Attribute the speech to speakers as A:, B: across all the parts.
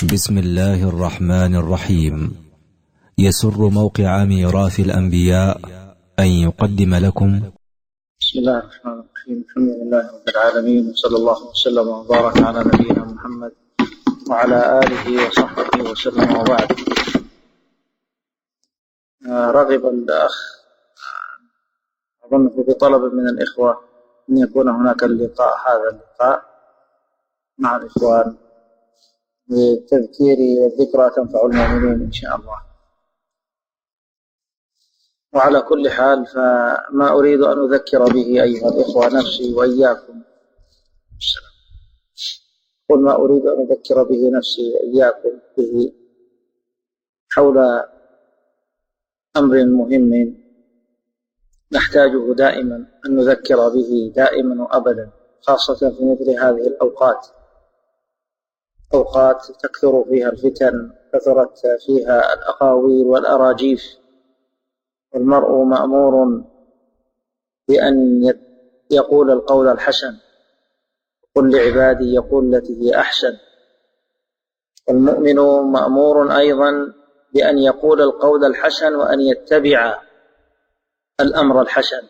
A: بسم الله الرحمن الرحيم. يسر موقع ميراث الأنبياء أن يقدم لكم
B: بسم الله الرحمن الرحيم. الحمد لله رب العالمين، وصلى الله وسلم وبارك على نبينا محمد وعلى آله وصحبه وسلم. وبعد، رغب الأخ أظنه بطلب من الإخوة أن يكون هناك هذا اللقاء مع الإخوان بالتذكير والذكرى تنفع المؤمنين إن شاء الله. وعلى كل حال، فما أريد أن أذكر به أيها الإخوة نفسي وإياكم. قل ما أريد أن أذكر به نفسي وإياكم به حول أمر مهم نحتاجه دائما أن نذكر به دائما وأبدا، خاصة في مثل هذه الأوقات، أوقات تكثر فيها الفتن، كثرت فيها الأقاويل والأراجيف، والمرء مأمور بأن يقول القول الحسن، قل لعبادي يقول التي هي أحسن. والمؤمن مأمور أيضا بأن يقول القول الحسن وأن يتبع الأمر الحسن.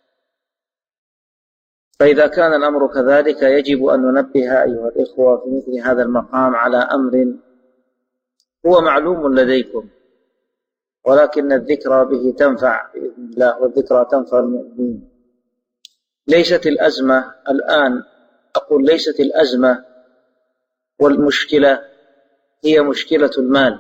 B: فإذا كان الأمر كذلك يجب أن ننبه أيها الإخوة في مثل هذا المقام على أمر هو معلوم لديكم، ولكن الذكرى به تنفع بإذن الله، والذكرى تنفع المؤمنين. ليست الأزمة الآن، أقول ليست الأزمة والمشكلة هي مشكلة المال،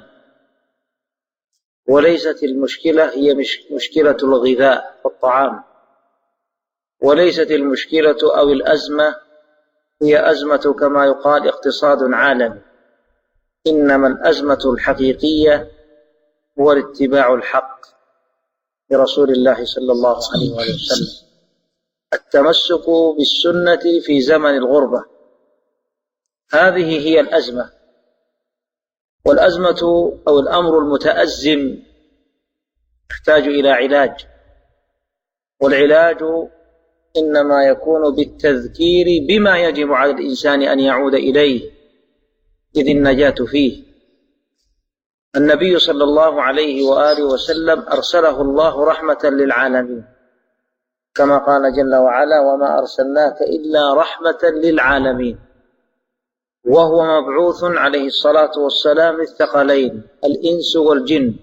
B: وليست المشكلة هي مشكلة الغذاء والطعام، وليست المشكلة أو الأزمة هي أزمة كما يقال اقتصاد عالمي. إنما الأزمة الحقيقية هو الاتباع الحق لرسول الله صلى الله عليه وسلم، التمسك بالسنة في زمن الغربة. هذه هي الأزمة. والأزمة أو الأمر المتأزم يحتاج إلى علاج، والعلاج إنما يكون بالتذكير بما يجب على الإنسان أن يعود إليه إذ النجاة فيه. النبي صلى الله عليه وآله وسلم أرسله الله رحمة للعالمين، كما قال جل وعلا: وما أرسلناك إلا رحمة للعالمين. وهو مبعوث عليه الصلاة والسلام الثقلين، الإنس والجن،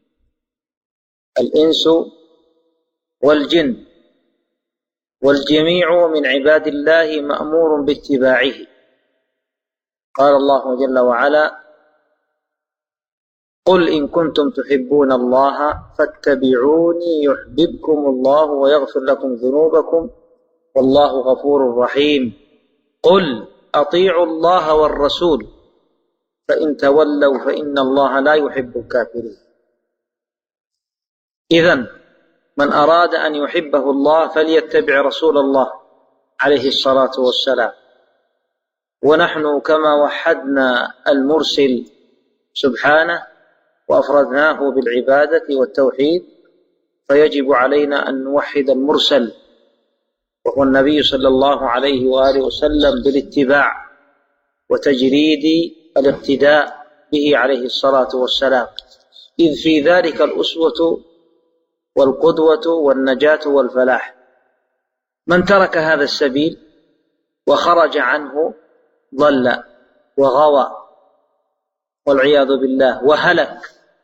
B: الإنس والجن، والجميع من عباد الله مأمور باتباعه. قال الله جل وعلا: قل إن كنتم تحبون الله فاتبعوني يحببكم الله ويغفر لكم ذنوبكم والله غفور رحيم. قل أطيعوا الله والرسول فإن تولوا فإن الله لا يحب الكافرين. إذن من أراد أن يحبه الله فليتبع رسول الله عليه الصلاة والسلام. ونحن كما وحدنا المرسل سبحانه وأفردناه بالعبادة والتوحيد، فيجب علينا أن نوحد المرسل وهو النبي صلى الله عليه وآله وسلم بالاتباع وتجريد الاقتداء به عليه الصلاة والسلام، إذ في ذلك الأسوة والقدوة والنجاة والفلاح. من ترك هذا السبيل وخرج عنه ضل وغوى والعياذ بالله وهلك.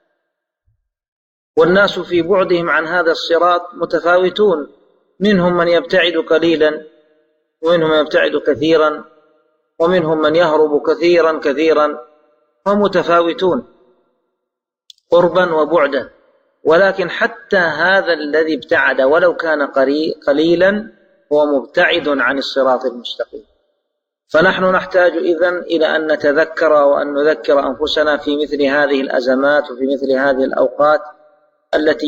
B: والناس في بعدهم عن هذا الصراط متفاوتون، منهم من يبتعد قليلا، ومنهم من يبتعد كثيرا، ومنهم من يهرب كثيرا، هم متفاوتون قربا وبعدا. ولكن حتى هذا الذي ابتعد ولو كان قليلا هو مبتعد عن الصراط المستقيم. فنحن نحتاج إذن إلى أن نتذكر وأن نذكر أنفسنا في مثل هذه الأزمات وفي مثل هذه الأوقات التي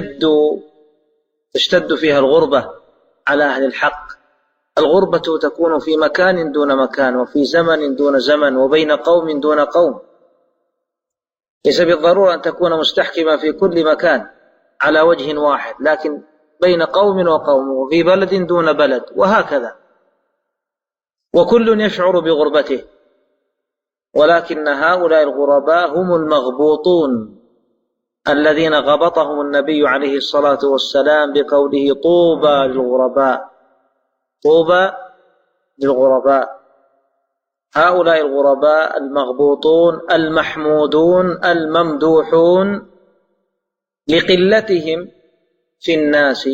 B: تشتد فيها الغربة على أهل الحق. الغربة تكون في مكان دون مكان، وفي زمن دون زمن، وبين قوم دون قوم. ليس بالضرورة أن تكون مستحكمة في كل مكان على وجه واحد، لكن بين قوم وقوم، وفي بلد دون بلد، وهكذا. وكل يشعر بغربته، ولكن هؤلاء الغرباء هم المغبوطون الذين غبطهم النبي عليه الصلاة والسلام بقوله طوبى للغرباء، طوبى للغرباء. هؤلاء الغرباء المغبوطون المحمودون الممدوحون لقلتهم في الناس.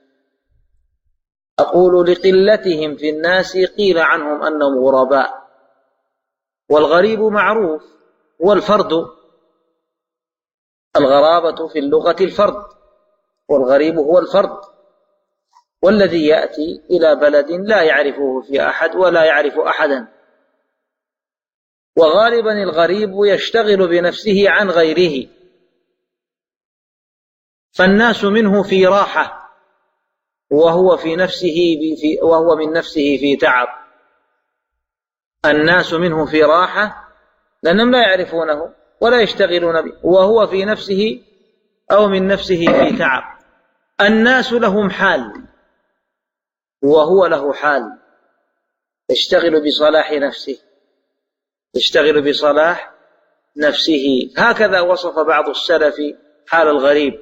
B: أقول لقلتهم في الناس، قيل عنهم أنهم غرباء، والغريب معروف والفرد، الغرابة في اللغة الفرد، والغريب هو الفرد، والذي يأتي إلى بلد لا يعرفه في أحد ولا يعرف أحدا. وغالبا الغريب يشتغل بنفسه عن غيره، فالناس منه في راحة وهو من نفسه في تعب. الناس منه في راحة لأنهم لا يعرفونه ولا يشتغلون به، وهو في نفسه أو من نفسه في تعب. الناس لهم حال وهو له حال، يشتغل بصلاح نفسه، يشتغل بصلاح نفسه. هكذا وصف بعض السلف حال الغريب،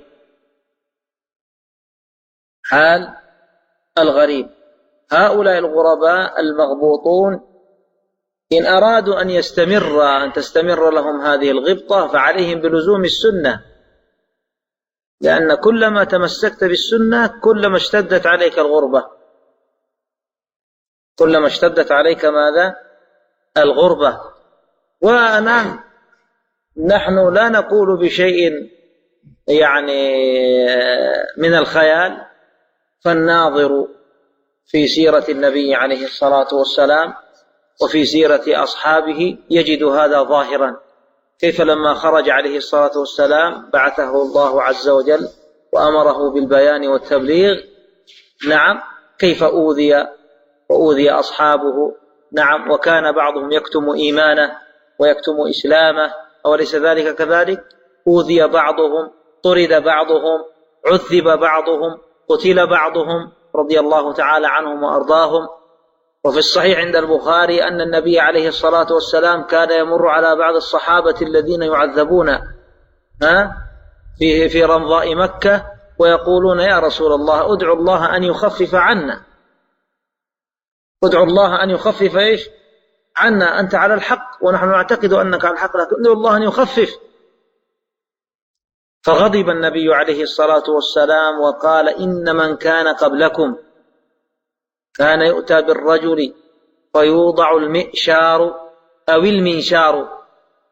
B: حال الغريب. هؤلاء الغرباء المغبوطون إن أرادوا أن تستمر لهم هذه الغبطة فعليهم بلزوم السنة، لأن كلما تمسكت بالسنة كلما اشتدت عليك الغربة، كلما اشتدت عليك ماذا؟ الغربة. نحن لا نقول بشيء يعني من الخيال، فالناظر في سيرة النبي عليه الصلاة والسلام وفي سيرة أصحابه يجد هذا ظاهرا. كيف لما خرج عليه الصلاة والسلام بعثه الله عز وجل وأمره بالبيان والتبليغ، نعم، كيف أوذي أصحابه، نعم، وكان بعضهم يكتم إيمانه ويكتم إسلامه، أوليس ذلك كذلك؟ أوذي بعضهم، طرد بعضهم، عذب بعضهم، قتل بعضهم، رضي الله تعالى عنهم وأرضاهم. وفي الصحيح عند البخاري أن النبي عليه الصلاة والسلام كان يمر على بعض الصحابة الذين يعذبون في رمضاء مكة ويقولون يا رسول الله ادعو الله أن يخفف عنا، ادعو الله أن يخفف عنا، أنت على الحق ونحن نعتقد أنك على الحق، لكن ادعو الله أن يخفف. فغضب النبي عليه الصلاة والسلام وقال إن من كان قبلكم كان يؤتى بالرجل فيوضع المئشار أو المنشار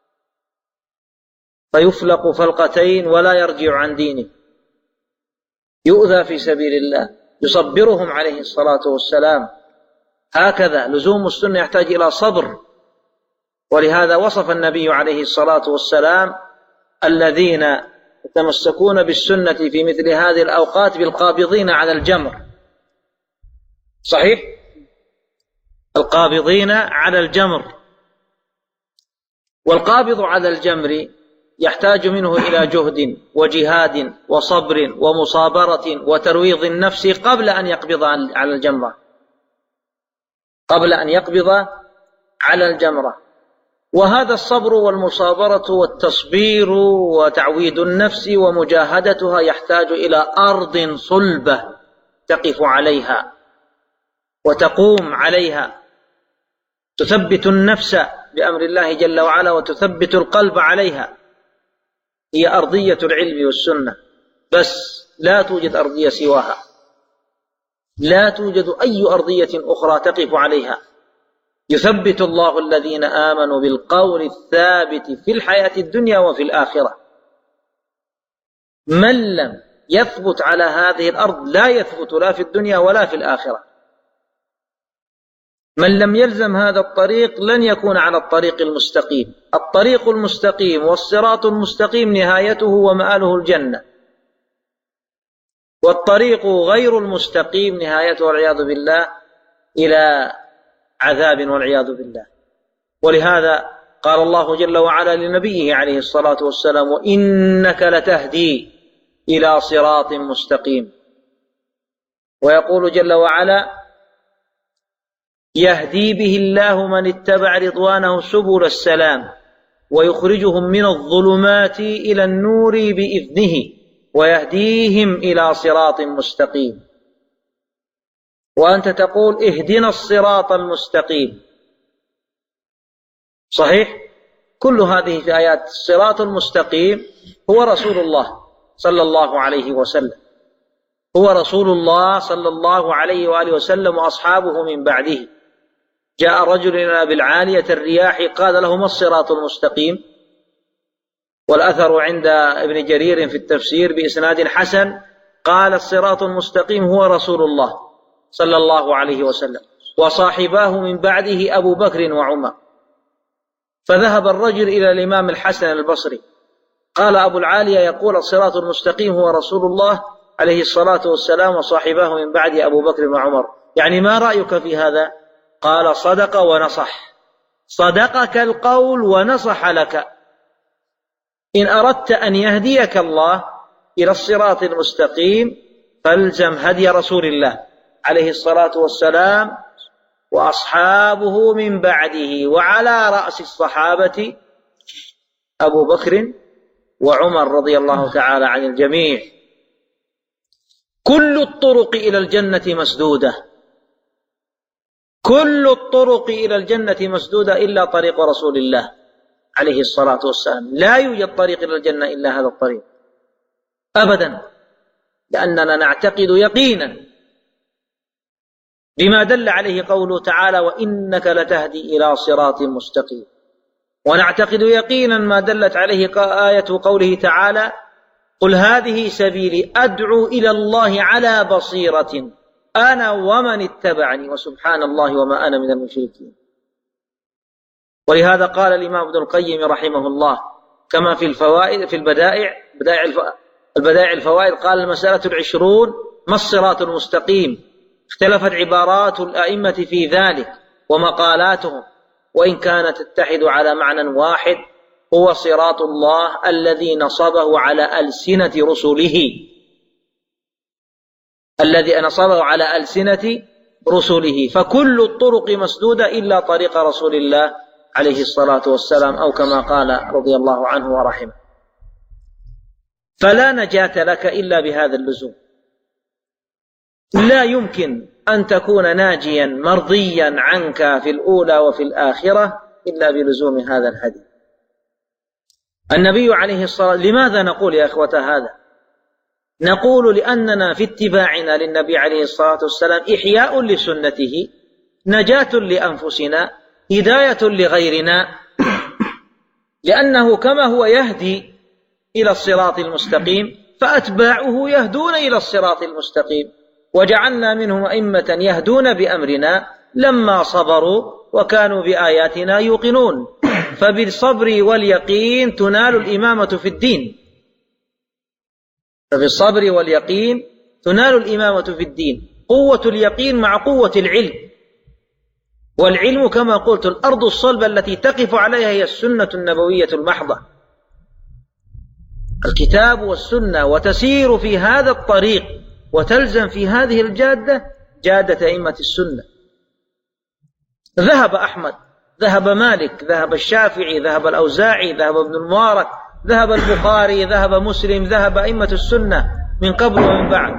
B: فيفلق فلقتين ولا يرجع عن دينه، يؤذى في سبيل الله، يصبرهم عليه الصلاة والسلام. هكذا لزوم السنة يحتاج إلى صبر، ولهذا وصف النبي عليه الصلاة والسلام الذين يتمسكون بالسنة في مثل هذه الأوقات بالقابضين على الجمر. صحيح؟ القابضين على الجمر، والقابض على الجمر يحتاج منه إلى جهد وجهاد وصبر ومصابرة وترويض النفس قبل أن يقبض على الجمرة، قبل أن يقبض على الجمرة. وهذا الصبر والمصابرة والتصبير وتعويد النفس ومجاهدتها يحتاج إلى أرض صلبة تقف عليها وتقوم عليها، تثبت النفس بأمر الله جل وعلا وتثبت القلب عليها. هي أرضية العلم والسنة بس، لا توجد أرضية سواها، لا توجد أي أرضية أخرى تقف عليها. يثبت الله الذين آمنوا بالقول الثابت في الحياة الدنيا وفي الآخرة. من لم يثبت على هذه الأرض لا يثبت لا في الدنيا ولا في الآخرة. من لم يلزم هذا الطريق لن يكون على الطريق المستقيم. الطريق المستقيم والصراط المستقيم نهايته ومآله الجنة، والطريق غير المستقيم نهايته والعياذ بالله إلى عذاب والعياذ بالله. ولهذا قال الله جل وعلا لنبيه عليه الصلاة والسلام وإنك لتهدي إلى صراط مستقيم. ويقول جل وعلا يهدي به الله من اتبع رضوانه سبل السلام ويخرجهم من الظلمات إلى النور بإذنه ويهديهم إلى صراط مستقيم. وأنت تقول اهدنا الصراط المستقيم، صحيح؟ كل هذه في آيات. الصراط المستقيم هو رسول الله صلى الله عليه وسلم، هو رسول الله صلى الله عليه وآله وسلم وأصحابه من بعده. جاء رجل إلى بالعالية الرياح قال له: ما الصراط المستقيم؟ والأثر عند ابن جرير في التفسير بإسناد حسن قال: الصراط المستقيم هو رسول الله صلى الله عليه وسلم وصاحباه من بعده أبو بكر وعمر. فذهب الرجل إلى الإمام الحسن البصري قال: أبو العالية يقول الصراط المستقيم هو رسول الله عليه الصلاة والسلام وصاحباه من بعد أبو بكر وعمر، يعني ما رأيك في هذا؟ قال: صدق ونصح، صدقك القول ونصح لك. إن أردت أن يهديك الله إلى الصراط المستقيم فالزم هدي رسول الله عليه الصلاة والسلام وأصحابه من بعده، وعلى رأس الصحابة أبو بكر وعمر رضي الله تعالى عن الجميع. كل الطرق إلى الجنة مسدودة، كل الطرق إلى الجنة مسدودة إلا طريق رسول الله عليه الصلاة والسلام. لا يوجد طريق إلى الجنة إلا هذا الطريق أبدا، لأننا نعتقد يقينا بما دل عليه قوله تعالى: وإنك لتهدي إلى صراط مستقيم. ونعتقد يقينا ما دلت عليه آية قوله تعالى: قل هذه سبيلي أدعو إلى الله على بصيرة أنا ومن اتبعني وسبحان الله وما أنا من المشركين. ولهذا قال الإمام ابن القيم رحمه الله كما في الفوائد في البدائع الفوائد قال: المسألة 20 ما الصراط المستقيم؟ اختلفت عبارات الأئمة في ذلك ومقالاتهم، وإن كانت تتحد على معنى واحد، هو صراط الله الذي نصبه على ألسنة رسله، الذي نصبه على ألسنة رسله. فكل الطرق مسدودة إلا طريق رسول الله عليه الصلاة والسلام، أو كما قال رضي الله عنه ورحمه. فلا نجاة لك إلا بهذا اللزوم. لا يمكن أن تكون ناجيا مرضيا عنك في الأولى وفي الآخرة إلا بلزوم هذا الهدي. النبي عليه الصلاة لماذا نقول يا إخوة هذا؟ نقول لأننا في اتباعنا للنبي عليه الصلاة والسلام إحياء لسنته، نجاة لأنفسنا، هداية لغيرنا، لأنه كما هو يهدي إلى الصراط المستقيم فأتباعه يهدون إلى الصراط المستقيم. وجعلنا منهم أئمة يهدون بأمرنا لما صبروا وكانوا بآياتنا يوقنون. فبالصبر واليقين تنال الإمامة في الدين، فبالصبر واليقين تنال الإمامة في الدين. قوة اليقين مع قوة العلم، والعلم كما قلت الأرض الصلبة التي تقف عليها هي السنة النبوية المحضة، الكتاب والسنة، وتسير في هذا الطريق وتلزم في هذه الجادة، جادة أئمة السنة. ذهب أحمد، ذهب مالك، ذهب الشافعي، ذهب الأوزاعي، ذهب ابن المبارك، ذهب البخاري، ذهب مسلم، ذهب أئمة السنة من قبل ومن بعد،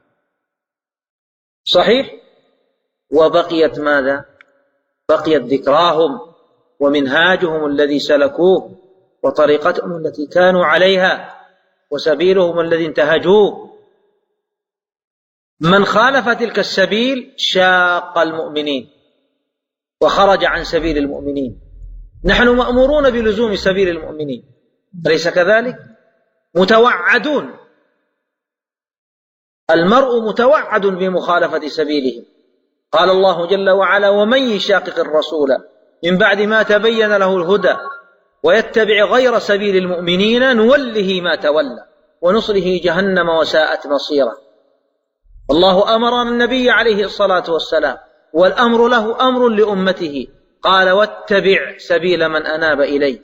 B: صحيح؟ وبقيت ماذا؟ بقيت ذكراهم ومنهاجهم الذي سلكوه وطريقتهم التي كانوا عليها وسبيلهم الذي انتهجوه. من خالف تلك السبيل شاق المؤمنين وخرج عن سبيل المؤمنين. نحن مأمورون بلزوم سبيل المؤمنين، أليس كذلك؟ متوعدون، المرء متوعد بمخالفة سبيلهم. قال الله جل وعلا: ومن يشاقق الرسول من بعد ما تبين له الهدى ويتبع غير سبيل المؤمنين نوله ما تولى ونصله جهنم وساءت مصيرا. الله أمر النبي عليه الصلاة والسلام، والأمر له أمر لأمته، قال: واتبع سبيل من أناب إلي.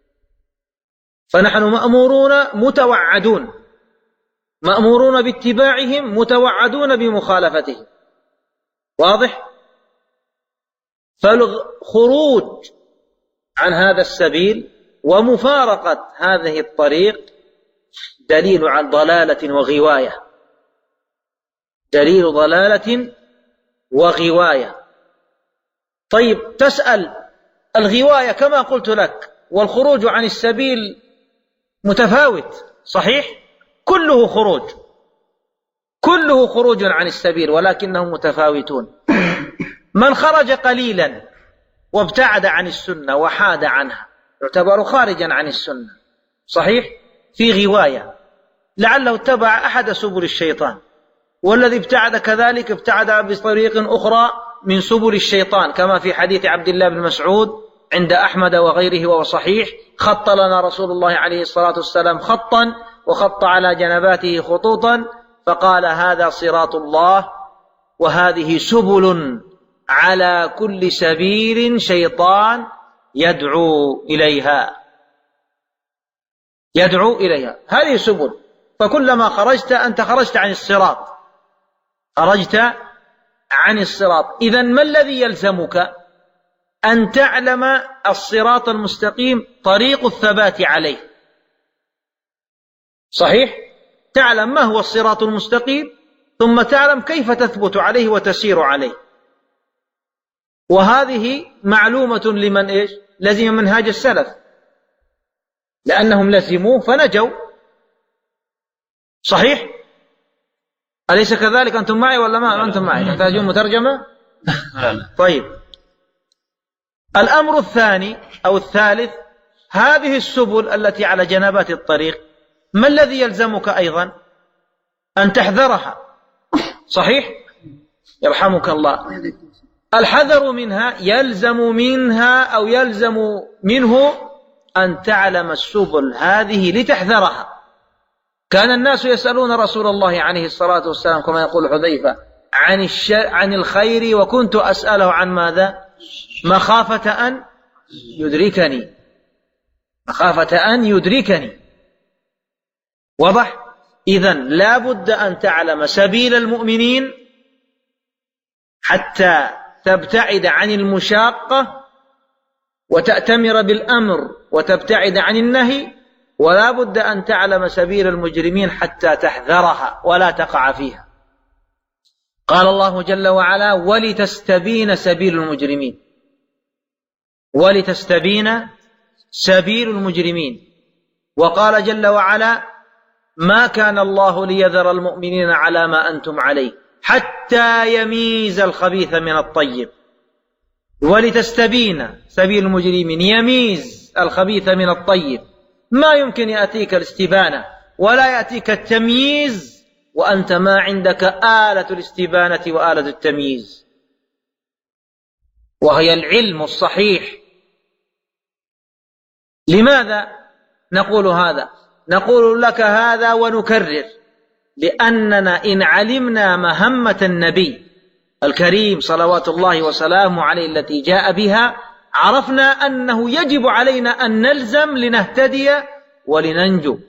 B: فنحن مأمورون متوعدون، مأمورون باتباعهم، متوعدون بمخالفتهم. واضح؟ فالخروج عن هذا السبيل ومفارقة هذه الطريق دليل عن ضلالة وغواية، دليل ضلالة وغواية. طيب تسأل، الغواية كما قلت لك والخروج عن السبيل متفاوت، صحيح؟ كله خروج عن السبيل، ولكنهم متفاوتون. من خرج قليلا وابتعد عن السنة وحاد عنها يعتبر خارجا عن السنة، صحيح؟ في غواية، لعله اتبع أحد سبل الشيطان، والذي ابتعد كذلك ابتعد بطريق أخرى من سبل الشيطان، كما في حديث عبد الله بن مسعود عند أحمد وغيره وهو صحيح: خط لنا رسول الله عليه الصلاة والسلام خطا وخط على جنباته خطوطا فقال: هذا صراط الله وهذه سبل، على كل سبيل شيطان يدعو إليها. هذه سبل، فكلما خرجت أنت خرجت عن الصراط، إذن ما الذي يلزمك؟ أن تعلم الصراط المستقيم طريق الثبات عليه، صحيح؟ تعلم ما هو الصراط المستقيم، ثم تعلم كيف تثبت عليه وتسير عليه. وهذه معلومة لمن لزم منهاج السلف، لأنهم لزموه فنجوا، صحيح؟ أليس كذلك؟ أنتم معي ولا ما أنتم معي؟ تحتاجون مترجمة؟ طيب، الأمر الثاني أو الثالث، هذه السبل التي على جنبات الطريق ما الذي يلزمك أيضا؟ أن تحذرها، صحيح؟ يرحمك الله. الحذر منها يلزم منه أن تعلم السبل هذه لتحذرها. كان الناس يسألون رسول الله عليه الصلاة والسلام كما يقول حذيفة عن الخير، وكنت أسأله عن ماذا؟ مخافة أن يدركني. واضح؟ إذن لا بد أن تعلم سبيل المؤمنين حتى تبتعد عن المشاقة وتأتمر بالأمر وتبتعد عن النهي، ولا بد أن تعلم سبيل المجرمين حتى تحذرها ولا تقع فيها. قال الله جل وعلا: ولتستبين سبيل المجرمين. وقال جل وعلا: ما كان الله ليذر المؤمنين على ما أنتم عليه حتى يميز الخبيث من الطيب. ولتستبين سبيل المجرمين، يميز الخبيث من الطيب. ما يمكن يأتيك الاستبانة ولا يأتيك التمييز وأنت ما عندك آلة الاستبانة وآلة التمييز، وهي العلم الصحيح. لماذا نقول هذا؟ نقول لك هذا ونكرر، لأننا إن علمنا مهمة النبي الكريم صلوات الله وسلامه عليه التي جاء بها، عرفنا أنه يجب علينا أن نلزم لنهتدي ولننجو.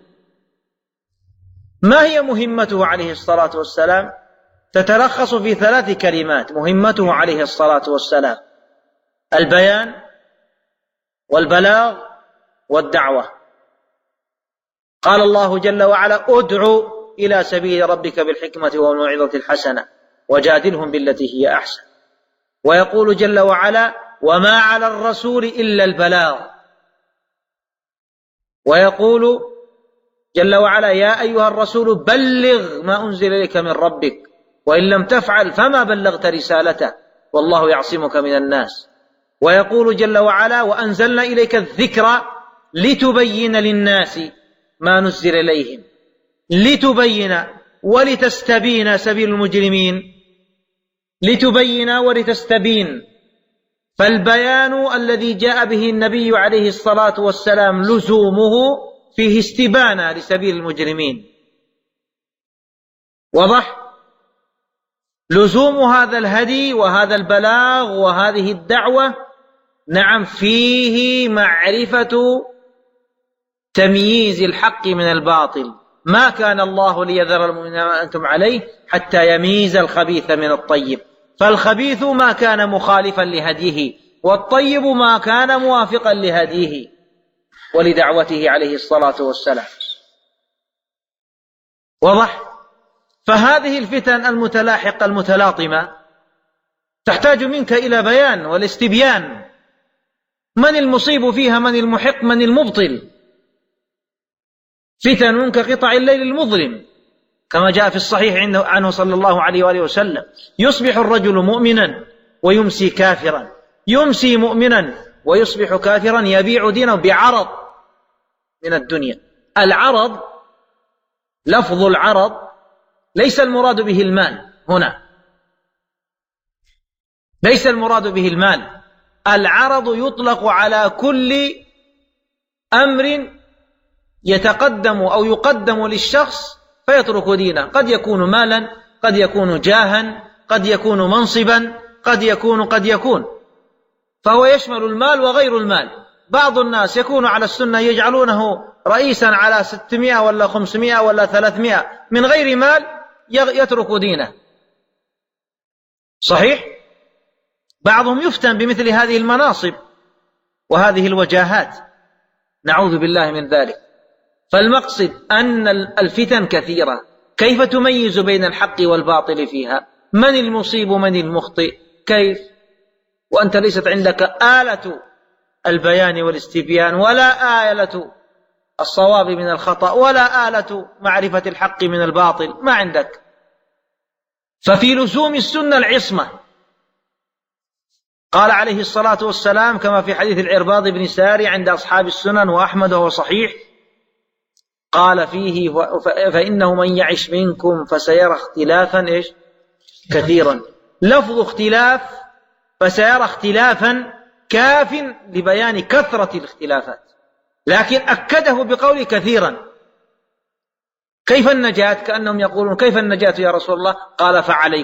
B: ما هي مهمته عليه الصلاة والسلام؟ تتلخص في 3 كلمات. مهمته عليه الصلاة والسلام: البيان والبلاغ والدعوة. قال الله جل وعلا: ادع إلى سبيل ربك بالحكمة والموعظة الحسنة وجادلهم بالتي هي أحسن. ويقول جل وعلا: وما على الرسول إلا البلاغ. ويقول جل وعلا: يا أيها الرسول بلغ ما أنزل إليك من ربك وإن لم تفعل فما بلغت رسالته والله يعصمك من الناس. ويقول جل وعلا: وأنزلنا إليك الذكر لتبين للناس ما نزل إليهم. لتبين ولتستبين سبيل المجرمين، لتبين ولتستبين. فالبيان الذي جاء به النبي عليه الصلاة والسلام لزومه فيه استبانة لسبيل المجرمين. واضح؟ لزوم هذا الهدي وهذا البلاغ وهذه الدعوة، نعم، فيه معرفة تمييز الحق من الباطل. ما كان الله ليذر المؤمنين ما أنتم عليه حتى يميز الخبيث من الطيب. فالخبيث ما كان مخالفا لهديه، والطيب ما كان موافقا لهديه ولدعوته عليه الصلاة والسلام. واضح؟ فهذه الفتن المتلاحقة المتلاطمة تحتاج منك إلى بيان والاستبيان، من المصيب فيها، من المحق، من المبطل. فتن كقطع الليل المظلم، كما جاء في الصحيح عنه صلى الله عليه وآله وسلم: يصبح الرجل مؤمنا ويمسي كافرا، يمسي مؤمنا ويصبح كافرا، يبيع دينه بعرض من الدنيا. العرض، لفظ العرض ليس المراد به المال هنا، ليس المراد به المال. العرض يطلق على كل أمر يتقدم أو يقدم للشخص فيترك دينه، قد يكون مالا، قد يكون جاها، قد يكون منصبا، قد يكون، فهو يشمل المال وغير المال. بعض الناس يكون على السنة يجعلونه رئيسا على 600 ولا 500 ولا 300 من غير مال، يترك دينه. صحيح؟ بعضهم يفتن بمثل هذه المناصب وهذه الوجاهات، نعوذ بالله من ذلك. فالمقصد أن الفتن كثيرة، كيف تميز بين الحق والباطل فيها؟ من المصيب من المخطئ؟ كيف وأنت ليست عندك آلة البيان والاستبيان، ولا آلة الصواب من الخطأ، ولا آلة معرفة الحق من الباطل، ما عندك. ففي لزوم السنة العصمة. قال عليه الصلاة والسلام كما في حديث العرباض بن ساري عند أصحاب السنن وأحمد وهو صحيح، قال فيه: فإنه من يعش منكم فسيرى اختلافا كثيرا. لفظ اختلاف فسيرى اختلافا كاف لبيان كثرة الاختلافات، لكن أكده بقول كثيرا. كيف النجاة؟ كأنهم يقولون: كيف النجاة يا رسول الله؟ قال: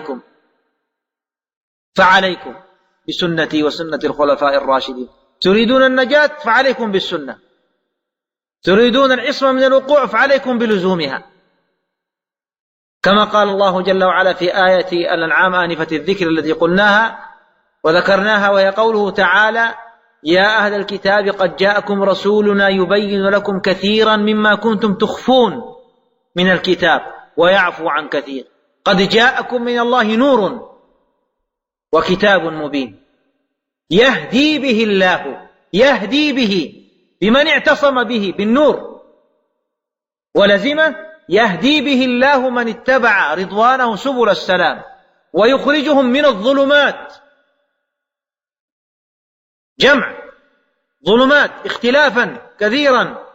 B: فعليكم بسنتي وسنة الخلفاء الراشدين. تريدون النجاة فعليكم بالسنة، تريدون العصمة من الوقوع فعليكم بلزومها، كما قال الله جل وعلا في آية الأنعام آنفة الذكر التي قلناها وذكرناها، وهي قوله تعالى: يا أهل الكتاب قد جاءكم رسولنا يبين لكم كثيرا مما كنتم تخفون من الكتاب ويعفو عن كثير، قد جاءكم من الله نور وكتاب مبين يهدي به الله، يهدي به بمن اعتصم به بالنور ولزمه، يهدي به الله من اتبع رضوانه سبل السلام ويخرجهم من الظلمات، جمع ظلمات اختلافا كثيرا،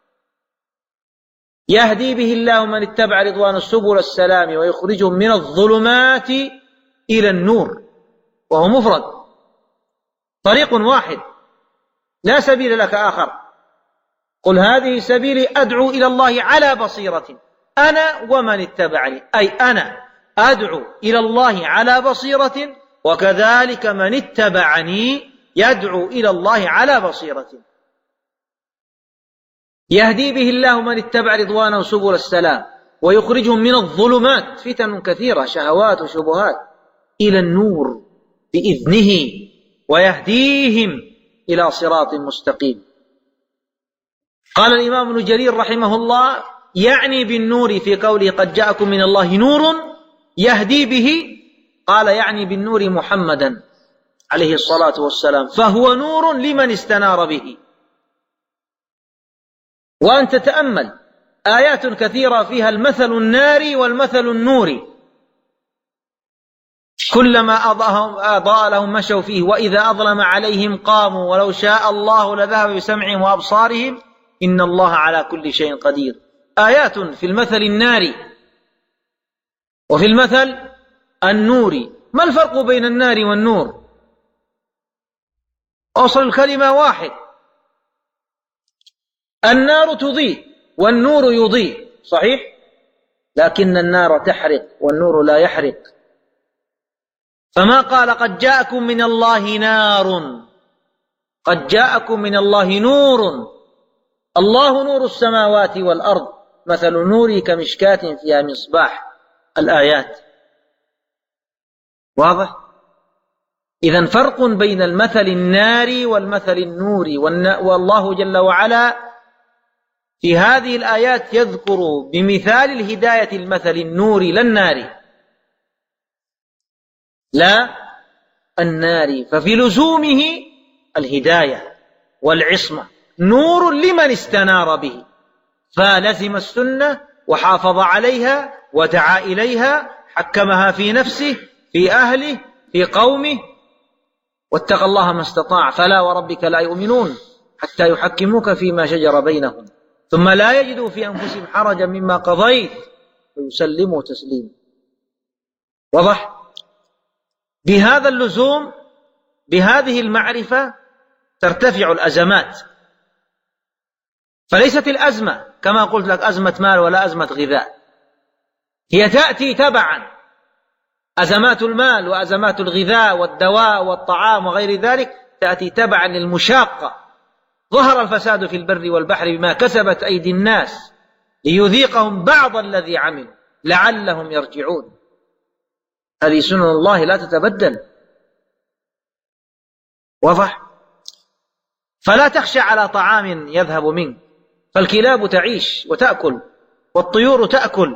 B: يهدي به الله من اتبع رضوانه سبل السلام ويخرجهم من الظلمات إلى النور، وهو مفرد، طريق واحد لا سبيل لك آخر. قل هذه سبيلي أدعو إلى الله على بصيرة أنا ومن اتبعني، أي أنا أدعو إلى الله على بصيرة، وكذلك من اتبعني يدعو إلى الله على بصيرة. يهدي به الله من اتبع رضوانه سبل السلام ويخرجهم من الظلمات، فتن كثيرة شهوات وشبهات، إلى النور بإذنه، ويهديهم إلى صراط مستقيم. قال الإمام ابن جرير رحمه الله: يعني بالنور في قوله قد جاءكم من الله نور يهدي به، قال يعني بالنور محمدا عليه الصلاة والسلام، فهو نور لمن استنار به. وأن تتأمل آيات كثيرة فيها المثل الناري والمثل النوري، كلما أضاء لهم مشوا فيه وإذا أظلم عليهم قاموا ولو شاء الله لذهب بسمعهم وأبصارهم إن الله على كل شيء قدير. آيات في المثل الناري وفي المثل النوري. ما الفرق بين النار والنور؟ أصل الكلمة واحد، النار تضيء والنور يضيء، صحيح؟ لكن النار تحرق والنور لا يحرق. فما قال قد جاءكم من الله نار، قد جاءكم من الله نور، الله نور السماوات والأرض مثل نوري كمشكاة فيها مصباح، الآيات واضح؟ إذن فرق بين المثل الناري والمثل النوري، والله جل وعلا في هذه الآيات يذكر بمثال الهداية المثل النوري لا الناري، لا الناري، ففي لزومه الهداية والعصمة، نور لمن استنار به، فلزم السنة وحافظ عليها ودعا إليها، حكمها في نفسه في أهله في قومه، واتق الله ما استطاع، فلا وربك لا يؤمنون حتى يحكموك فيما شجر بينهم ثم لا يجدوا في أنفسهم حرجا مما قضيت ويسلموا تسليما. واضح؟ بهذا اللزوم، بهذه المعرفة ترتفع الأزمات، فليست الأزمة كما قلت لك أزمة مال ولا أزمة غذاء، هي تأتي تبعا، أزمات المال وأزمات الغذاء والدواء والطعام وغير ذلك تأتي تبعا للمشاقة. ظهر الفساد في البر والبحر بما كسبت أيدي الناس ليذيقهم بعض الذي عملوا لعلهم يرجعون. هذه سنن الله لا تتبدل. واضح؟ فلا تخشى على طعام يذهب منك، فالكلاب تعيش وتأكل والطيور تأكل،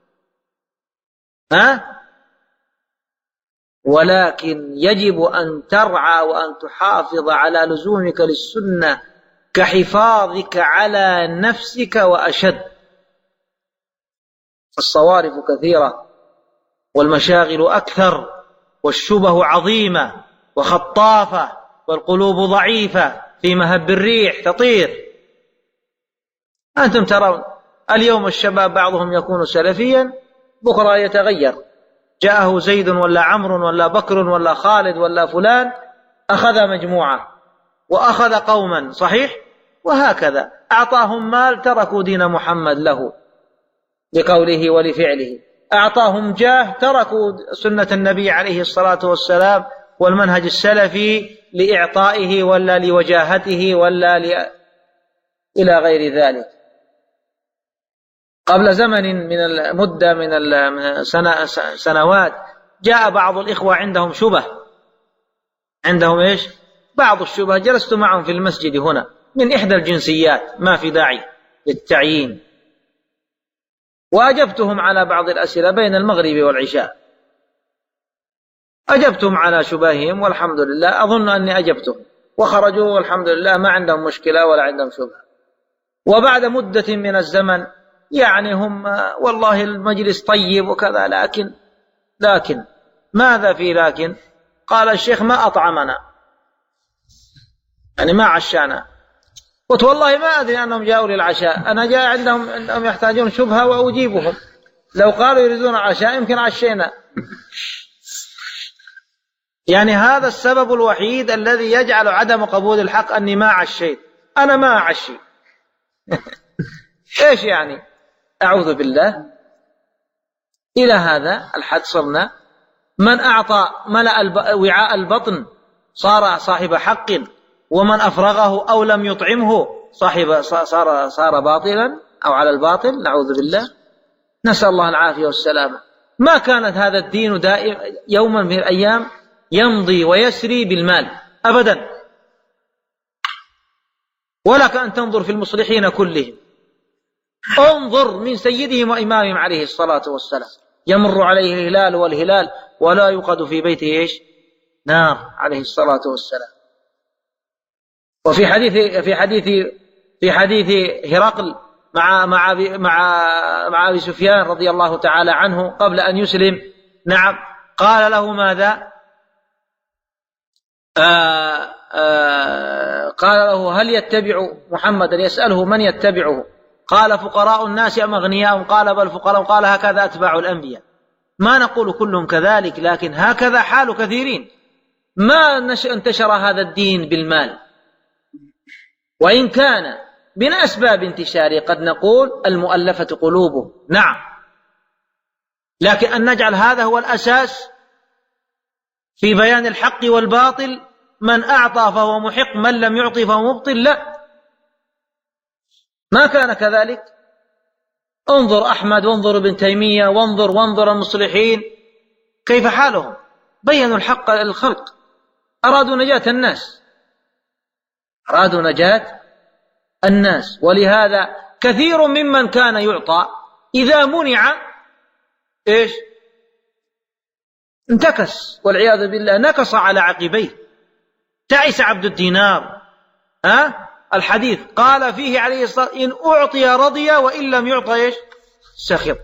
B: ولكن يجب أن ترعى وأن تحافظ على لزومك للسنة كحفاظك على نفسك وأشد. الصوارف كثيرة والمشاغل أكثر والشبه عظيمة وخطافة والقلوب ضعيفة في مهب الريح تطير. أنتم ترون اليوم الشباب بعضهم يكون سلفيا بكرة يتغير، جاءه زيد ولا عمرو ولا بكر ولا خالد ولا فلان أخذ مجموعة وأخذ قوما، صحيح؟ وهكذا أعطاهم مال تركوا دين محمد له لقوله ولفعله، أعطاهم جاه تركوا سنة النبي عليه الصلاة والسلام والمنهج السلفي لإعطائه ولا لوجاهته ولا إلى غير ذلك. قبل زمن من المدة من سنوات جاء بعض الإخوة عندهم شبه، عندهم إيش؟ بعض الشبه، جلست معهم في المسجد هنا من إحدى الجنسيات، ما في داعي للتعيين، وأجبتهم على بعض الأسئلة بين المغرب والعشاء، أجبتهم على شبههم والحمد لله، أظن أني أجبتهم وخرجوا والحمد لله ما عندهم مشكلة ولا عندهم شبهة. وبعد مدة من الزمن يعني هم والله المجلس طيب وكذا، لكن ماذا في لكن؟ قال الشيخ ما أطعمنا، يعني ما عشانا. قلت والله ما أدري أنهم جاءوا للعشاء، أنا جاء عندهم أنهم يحتاجون شبهة وأجيبهم، لو قالوا يريدون عشاء يمكن عشينا. يعني هذا السبب الوحيد الذي يجعل عدم قبول الحق أني ما عشيت، أنا ما أعشي. إيش يعني؟ أعوذ بالله. إلى هذا الحد صرنا. من أعطى ملأ وعاء البطن صار صاحب حق، ومن أفرغه أو لم يطعمه صار باطلا أو على الباطل، نعوذ بالله، نسأل الله العافية والسلامة. ما كانت هذا الدين دائم يوما من الأيام يمضي ويسري بالمال أبدا، ولك أن تنظر في المصلحين كلهم، انظر من سيدهم وإمامهم عليه الصلاة والسلام، يمر عليه الهلال والهلال ولا يوقد في بيته إيش؟ نار، عليه الصلاة والسلام. وفي حديث هرقل مع أبي سفيان رضي الله تعالى عنه قبل أن يسلم، نعم، قال له ماذا؟ قال له هل يتبع محمدا؟ يسأله من يتبعه؟ قال فقراء الناس أم أغنياء؟ قال بل فقراء. قال هكذا أتباع الأنبياء. ما نقول كلهم كذلك، لكن هكذا حال كثيرين. ما انتشر هذا الدين بالمال، وإن كان من أسباب انتشاره قد نقول المؤلفة قلوبه، نعم، لكن أن نجعل هذا هو الأساس في بيان الحق والباطل، من أعطى فهو محق، من لم يعطي فهو مبطل، لا، ما كان كذلك. انظر أحمد وانظر ابن تيمية وانظر المصلحين كيف حالهم، بينوا الحق للخلق أرادوا نجاة الناس، أرادوا نجاة الناس. ولهذا كثير ممن كان يعطى إذا منع إيش؟ انتكس والعياذ بالله، نكص على عقبيه، تعس عبد الدينار. الحديث قال فيه عليه الصلاة والسلام: إن أعطي رضي وإن لم يعطى إيش؟ سخط.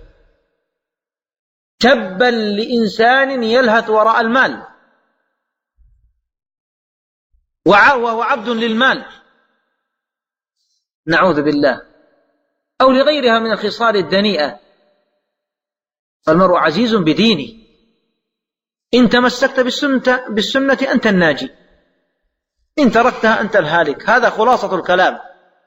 B: تبا لإنسان يلهث وراء المال وهو عبد للمال، نعوذ بالله، أو لغيرها من الخصال الدنيئة. فالمرء عزيز بدينه، إن تمسكت بالسنة أنت الناجي، إن تركتها أنت الهالك. هذا خلاصة الكلام.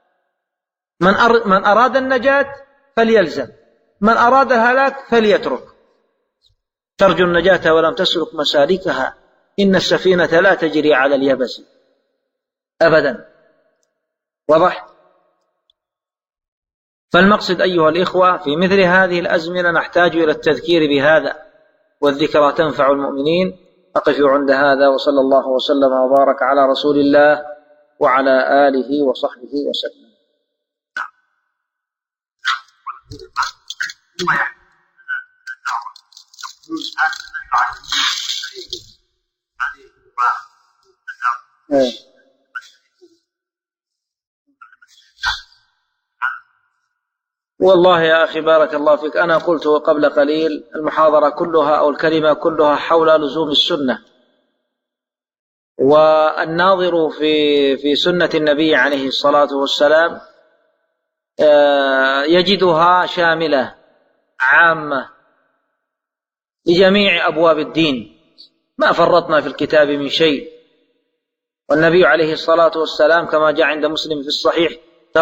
B: من أراد النجاة فليلزم، من أراد الهلاك فليترك. ترجو النجاة ولم تسلك مسالكها، إن السفينة لا تجري على اليبس أبدا. واضح؟ فالمقصد أيها الإخوة، في مثل هذه الأزمنة نحتاج إلى التذكير بهذا، والذكرى تنفع المؤمنين. أقف عند هذا، وصلى الله وسلم وبارك على رسول الله وعلى آله وصحبه وسلم. والله يا أخي بارك الله فيك، أنا قلت قبل قليل المحاضرة كلها أو الكلمة كلها حول لزوم السنة، والناظر في سنة النبي عليه الصلاة والسلام يجدها شاملة عامة لجميع أبواب الدين، ما فرطنا في الكتاب من شيء. والنبي عليه الصلاة والسلام كما جاء عند مسلم في الصحيح: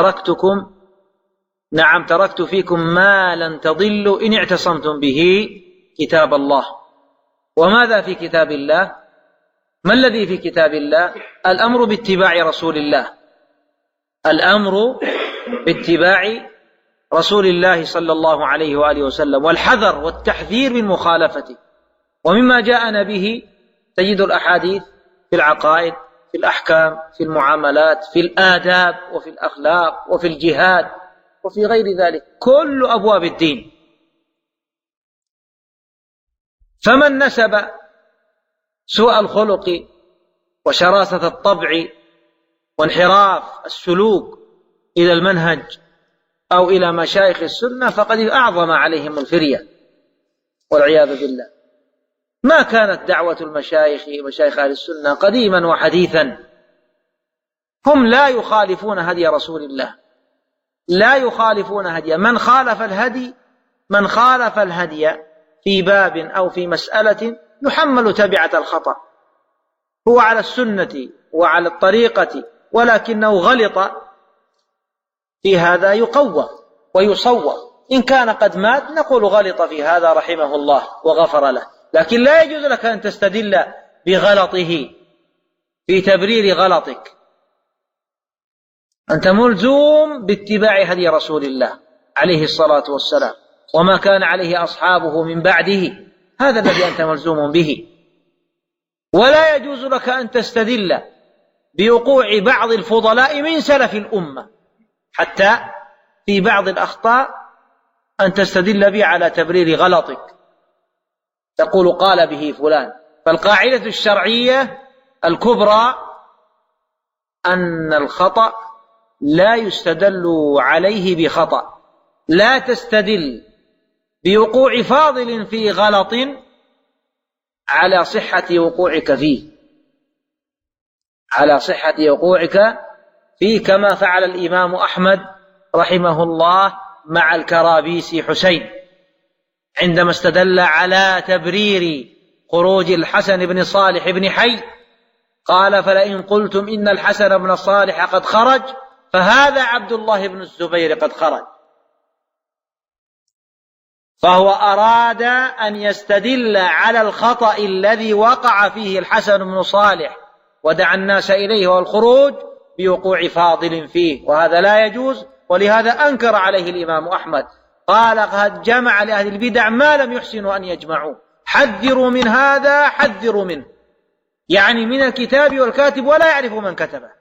B: تركت فيكم ما لن تضلوا إن اعتصمتم به كتاب الله. وماذا في كتاب الله؟ ما الذي في كتاب الله؟ الأمر باتباع رسول الله، الأمر باتباع رسول الله صلى الله عليه وآله وسلم، والحذر والتحذير من مخالفته. ومما جاءنا به تجد الأحاديث في العقائد، في الأحكام، في المعاملات، في الآداب، وفي الأخلاق، وفي الجهاد، وفي غير ذلك، كل أبواب الدين. فمن نسب سوء الخلق وشراسة الطبع وانحراف السلوك إلى المنهج أو إلى مشايخ السنة فقد أعظم عليهم الفرية والعياذ بالله. ما كانت دعوة مشايخ أهل السنة قديما وحديثا، هم لا يخالفون هدي رسول الله، لا يخالفون هدي. من خالف الهدي في باب أو في مسألة يحمل تبعة الخطأ، هو على السنة وعلى الطريقة، ولكنه غلط في هذا يقوى ويصوى. إن كان قد مات نقول غلط في هذا رحمه الله وغفر له، لكن لا يجوز لك أن تستدل بغلطه في تبرير غلطك. أنت ملزوم باتباع هدي رسول الله عليه الصلاة والسلام وما كان عليه أصحابه من بعده، هذا الذي أنت ملزوم به. ولا يجوز لك أن تستدل بوقوع بعض الفضلاء من سلف الأمة حتى في بعض الأخطاء أن تستدل به على تبرير غلطك، تقول قال به فلان. فالقاعدة الشرعية الكبرى أن الخطأ لا يستدل عليه بخطأ. لا تستدل بوقوع فاضل في غلط على صحة وقوعك فيه، على صحة وقوعك فيه، كما فعل الإمام أحمد رحمه الله مع الكرابيسي حسين عندما استدل على تبرير خروج الحسن بن صالح بن حي، قال: فلئن قلتم إن الحسن بن صالح قد خرج فهذا عبد الله بن الزبير قد خرج. فهو أراد أن يستدل على الخطأ الذي وقع فيه الحسن بن صالح ودعا الناس إليه والخروج بوقوع فاضل فيه، وهذا لا يجوز. ولهذا أنكر عليه الإمام أحمد، قال: قد جمع لأهل البدع ما لم يحسنوا أن يجمعوا، حذروا من هذا حذروا منه. يعني من الكتاب والكاتب ولا يعرف من كتبه،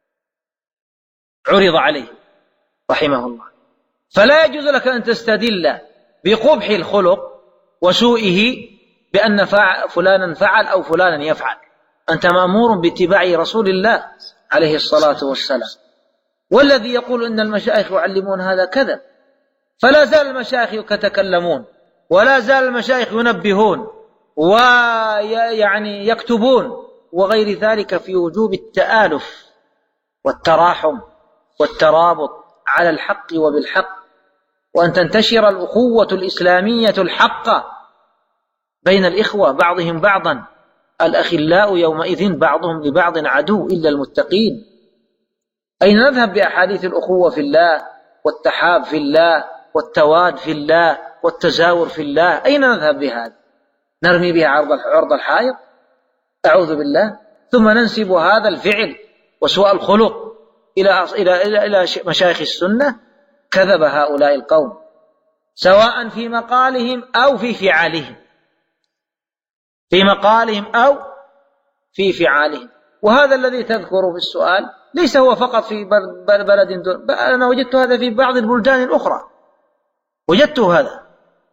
B: عرض عليه رحمه الله. فلا يجوز لك أن تستدل بقبح الخلق وسوئه بأن فلانا فعل أو فلانا يفعل. أنت مأمور باتباع رسول الله عليه الصلاة والسلام. والذي يقول إن المشايخ يعلمون هذا كذب. فلا زال المشايخ يتكلمون، ولا زال المشايخ ينبهون ويعني يكتبون وغير ذلك في وجوب التآلف والتراحم والترابط على الحق وبالحق، وأن تنتشر الأخوة الإسلامية الحقة بين الإخوة بعضهم بعضا. الأخلاء يومئذ بعضهم لبعض عدو إلا المتقين. أين نذهب بأحاديث الأخوة في الله والتحاب في الله والتواد في الله والتزاور في الله؟ أين نذهب بهذا؟ نرمي بها عرض الحائط، أعوذ بالله، ثم ننسب هذا الفعل وسوء الخلق إلى مشايخ السنة. كذب هؤلاء القوم سواء في مقالهم أو في فعالهم، في مقالهم أو في فعالهم. وهذا الذي تذكره في السؤال ليس هو فقط في بلد دون، أنا وجدت هذا في بعض البلدان الأخرى، وجدت هذا.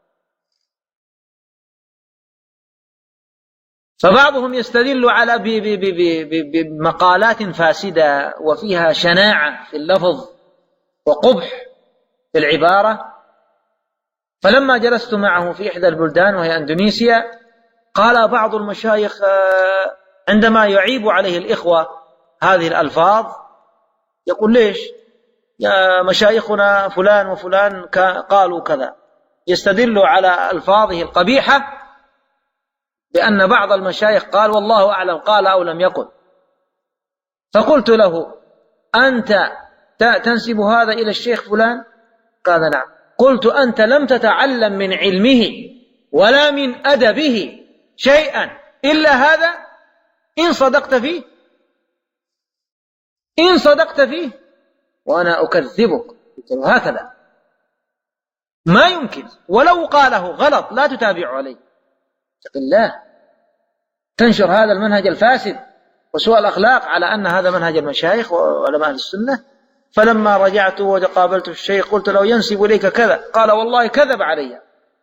B: فبعضهم يستدل على بمقالات فاسدة وفيها شناعة في اللفظ وقبح في العبارة. فلما جلست معه في إحدى البلدان وهي أندونيسيا، قال بعض المشايخ عندما يعيب عليه الإخوة هذه الألفاظ يقول: ليش يا مشايخنا فلان وفلان قالوا كذا، يستدل على ألفاظه القبيحة بأن بعض المشايخ قال والله أعلم قال أو لم يقل. فقلت له: أنت تنسب هذا إلى الشيخ فلان؟ قال: نعم. قلت: أنت لم تتعلم من علمه ولا من أدبه شيئا إلا هذا إن صدقت فيه، إن صدقت فيه وأنا أكذبك. قلت له: هكذا ما يمكن، ولو قاله غلط لا تتابع عليه. اتق الله، تنشر هذا المنهج الفاسد وسوء الأخلاق على أن هذا منهج المشايخ وعلماء السنة. فلما رجعت وقابلت الشيخ قلت له: ينسب إليك كذا. قال: والله كذب علي.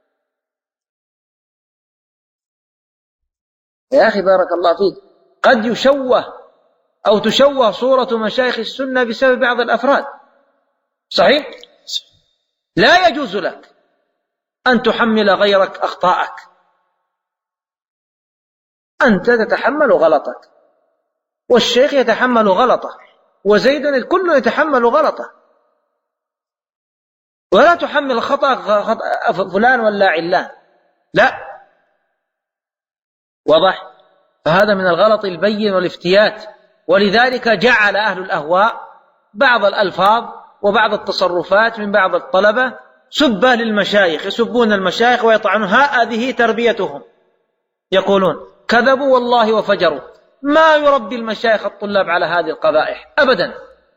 B: يا أخي بارك الله فيك، قد يشوه أو تشوه صورة مشايخ السنة بسبب بعض الأفراد، صحيح؟ لا يجوز لك أن تحمل غيرك أخطاءك، أنت تتحمل غلطك، والشيخ يتحمل غلطه، وزيد الكل يتحمل غلطه. ولا تحمل خطأ فلان ولا علان، لا، واضح؟ فهذا من الغلط البين والافتيات. ولذلك جعل أهل الأهواء بعض الألفاظ وبعض التصرفات من بعض الطلبة سبة للمشايخ، يسبون المشايخ ويطعنون. هذه تربيتهم، يقولون كذبوا والله وفجروا. ما يربي المشايخ الطلاب على هذه القبائح أبدا.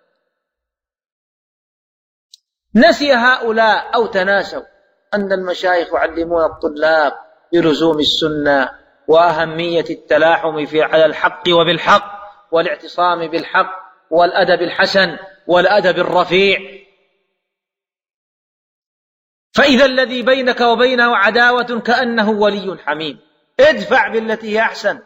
B: نسي هؤلاء أو تناسوا أن المشايخ يعلمون الطلاب بلزوم السنة وأهمية التلاحم على الحق وبالحق والاعتصام بالحق والأدب الحسن والأدب الرفيع. فإذا الذي بينك وبينه عداوة كأنه ولي حميم، ادفع بالتي هي أحسن.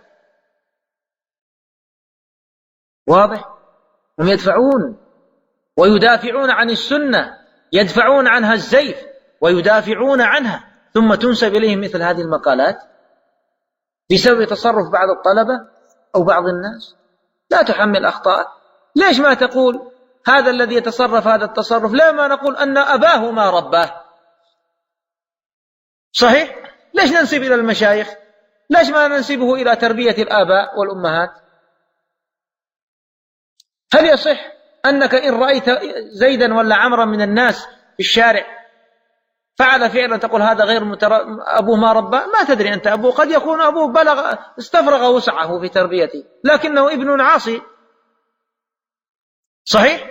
B: واضح؟ هم يدفعون ويدافعون عن السنة، يدفعون عنها الزيف ويدافعون عنها، ثم تنسب إليهم مثل هذه المقالات بسبب تصرف بعض الطلبة أو بعض الناس. لا تحمل أخطاء. ليش ما تقول هذا الذي يتصرف هذا التصرف؟ لا، ما نقول أن أباه ما رباه، صحيح؟ ليش ننسب إلى المشايخ؟ ليش ما ننسبه إلى تربية الآباء والأمهات؟ هل يصح أنك إن رأيت زيدا ولا عمرا من الناس في الشارع فعل فعلا تقول هذا غير أبوه ما رباه؟ ما تدري أنت أبوه، قد يكون أبوه بلغ استفرغ وسعه في تربيته لكنه ابن عاصي، صحيح؟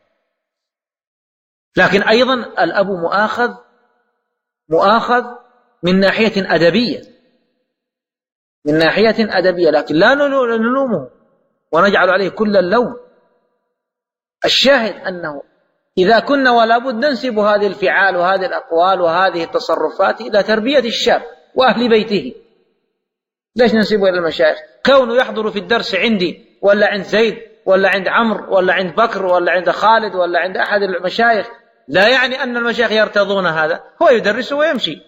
B: لكن أيضا الأب مؤاخذ من ناحية أدبية، من ناحية أدبية، لكن لا نلومه ونجعل عليه كل اللوم. الشاهد أنه إذا كنا ولا بد ننسب هذه الفعال وهذه الأقوال وهذه التصرفات إلى تربية الشاب وأهل بيته. ليش ننسبه إلى المشايخ؟ كونه يحضر في الدرس عندي ولا عند زيد ولا عند عمرو ولا عند بكر ولا عند خالد ولا عند أحد المشايخ لا يعني أن المشايخ يرتضون هذا، هو يدرس ويمشي.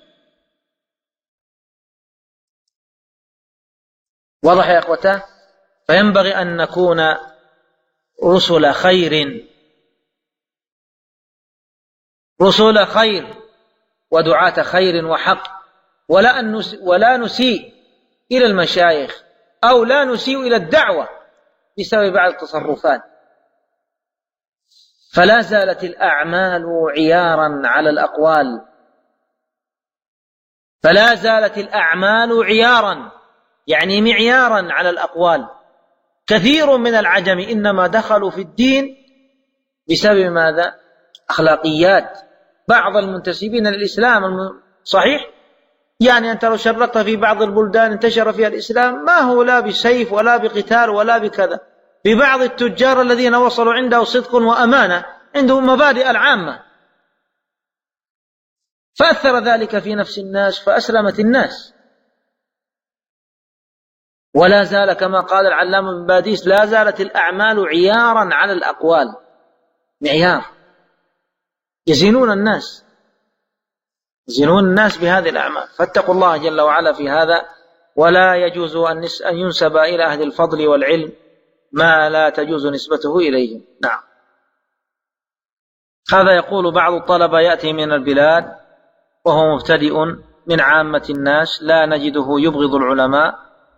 B: واضح يا أخوتاه؟ فينبغي أن نكون رسل خير، رسل خير ودعاة خير وحق، ولا نسيء إلى المشايخ أو لا نسيء إلى الدعوة بسبب بعض التصرفات. فلا زالت الأعمال عيارا على الأقوال، فلا زالت الأعمال عيارا يعني معيارا على الأقوال. كثير من العجم إنما دخلوا في الدين بسبب ماذا؟ أخلاقيات بعض المنتسبين للإسلام. صحيح، يعني أنت لو شرقت في بعض البلدان انتشر فيها الإسلام ما هو لا بسيف ولا بقتال ولا بكذا، ببعض التجار الذين وصلوا عنده صدق وأمانة، عندهم مبادئ العامة، فأثر ذلك في نفس الناس فأسلمت الناس. ولا زال كما قال العلامة بن باديس لا زالت الأعمال عيارا على الأقوال، معيار يزنون الناس، يزنون الناس بهذه الأعمال. فاتقوا الله جل وعلا في هذا، ولا يجوز أن ينسب إلى أهل الفضل والعلم ما لا تجوز نسبته إليهم. نعم. هذا يقول بعض الطلبة يأتي من البلاد وهو مبتدئ من عامة الناس لا نجده يبغض العلماء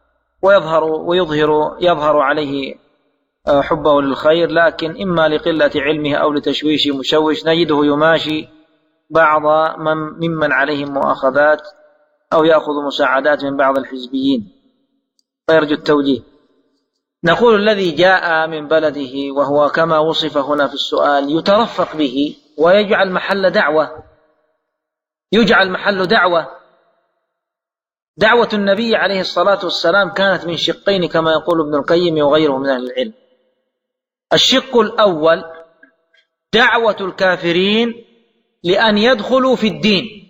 B: يظهر عليه حبه للخير، لكن إما لقلة علمه أو لتشويش مشوش نجده يماشي بعض ممن عليهم مؤاخذات أو يأخذ مساعدات من بعض الحزبيين فيرجو التوجيه. نقول الذي جاء من بلده وهو كما وصف هنا في السؤال يترفق به ويجعل محل دعوة، يجعل محل دعوة النبي عليه الصلاة والسلام كانت من شقين كما يقول ابن القيم وغيره من أهل العلم. الشق الأول دعوة الكافرين لأن يدخلوا في الدين،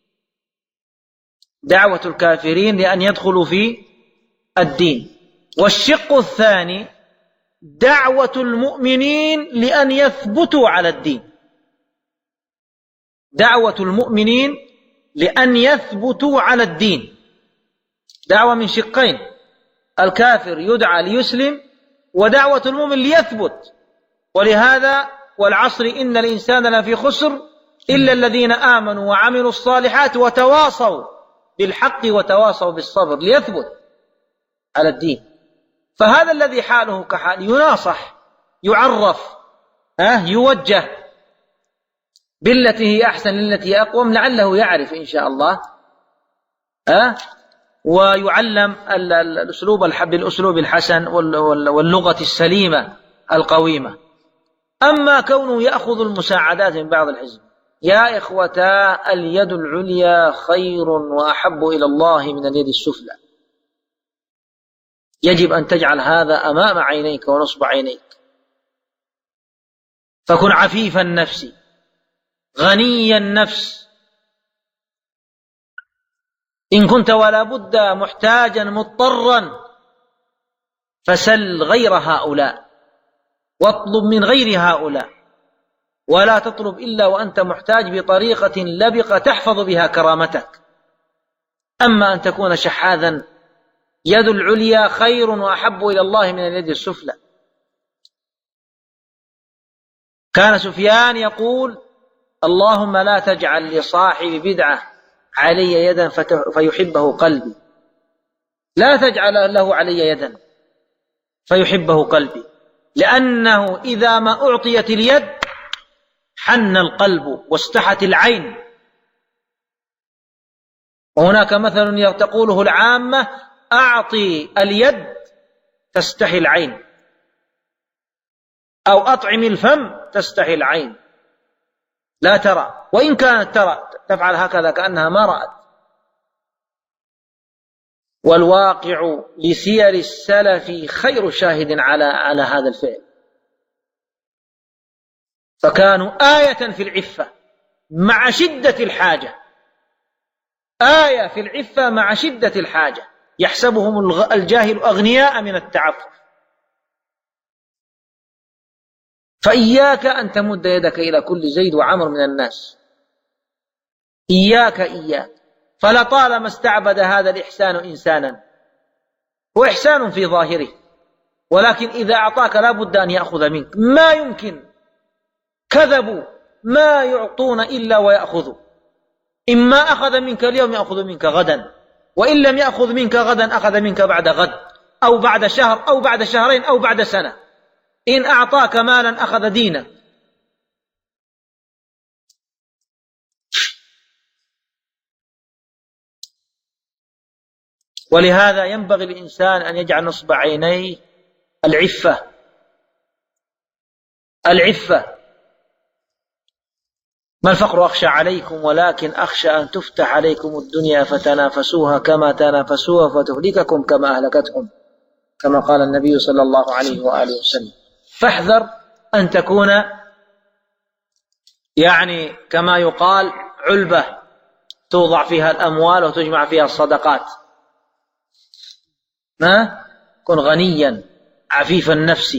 B: دعوة الكافرين لأن يدخلوا في الدين. والشق الثاني دعوة المؤمنين لأن يثبتوا على الدين، دعوة المؤمنين لأن يثبتوا على الدين، دعوة من شقين، الكافر يدعى ليسلم ودعوة المؤمن ليثبت. ولهذا والعصر إن الإنسان لفي خسر إلا الذين آمنوا وعملوا الصالحات وتواصوا بالحق وتواصوا بالصبر، ليثبت على الدين. فهذا الذي حاله كحال يناصح يعرف يوجه بالتي هي أحسن للتي هي أقوم لعله يعرف إن شاء الله ويعلم بالأسلوب الحسن واللغة السليمة القويمة. أما كونه يأخذ المساعدات من بعض الحزب، يا إخوتا اليد العليا خير وأحب إلى الله من اليد السفلى. يجب أن تجعل هذا أمام عينيك ونصب عينيك، فكن عفيف النفس غني النفس. إن كنت ولا بد محتاجا مضطرا فسل غير هؤلاء واطلب من غير هؤلاء، ولا تطلب إلا وأنت محتاج بطريقة لبقة تحفظ بها كرامتك. أما أن تكون شحاذا يد العليا خير وأحب إلى الله من اليد السفلى. كان سفيان يقول اللهم لا تجعل لصاحب بدعة علي يدا فيحبه قلبي، لا تجعل له علي يدا فيحبه قلبي، لأنه إذا ما أعطيت اليد حن القلب واستحت العين. وهناك مثل تقوله العامة أعطي اليد تستحي العين، أو أطعم الفم تستحي العين، لا ترى، وإن كانت ترى تفعل هكذا كأنها ما رأت. والواقع لسير السلف خير شاهد على هذا الفعل. فكانوا آية في العفة مع شدة الحاجة، آية في العفة مع شدة الحاجة، يحسبهم الجاهل أغنياء من التعفف. فإياك أن تمد يدك إلى كل زيد وعمر من الناس، إياك فلطالما استعبد هذا الإحسان إنسانا، هو إحسان في ظاهره، ولكن إذا أعطاك لا بد أن يأخذ منك، ما يمكن، كذبوا ما يعطون إلا ويأخذوا، إما أخذ منك اليوم يأخذ منك غدا، وإن لم يأخذ منك غدا أخذ منك بعد غد أو بعد شهر أو بعد شهرين أو بعد سنة. إن أعطاك مالا أخذ دينك. ولهذا ينبغي الإنسان أن يجعل نصب عينيه العفة. ما الفقر أخشى عليكم ولكن أخشى أن تفتح عليكم الدنيا فتنافسوها كما تنافسوها فتهلككم كما أهلكتهم، كما قال النبي صلى الله عليه وآله وسلم. فاحذر أن تكون كما يقال علبة توضع فيها الأموال وتجمع فيها الصدقات. كن غنيا عفيف النفس.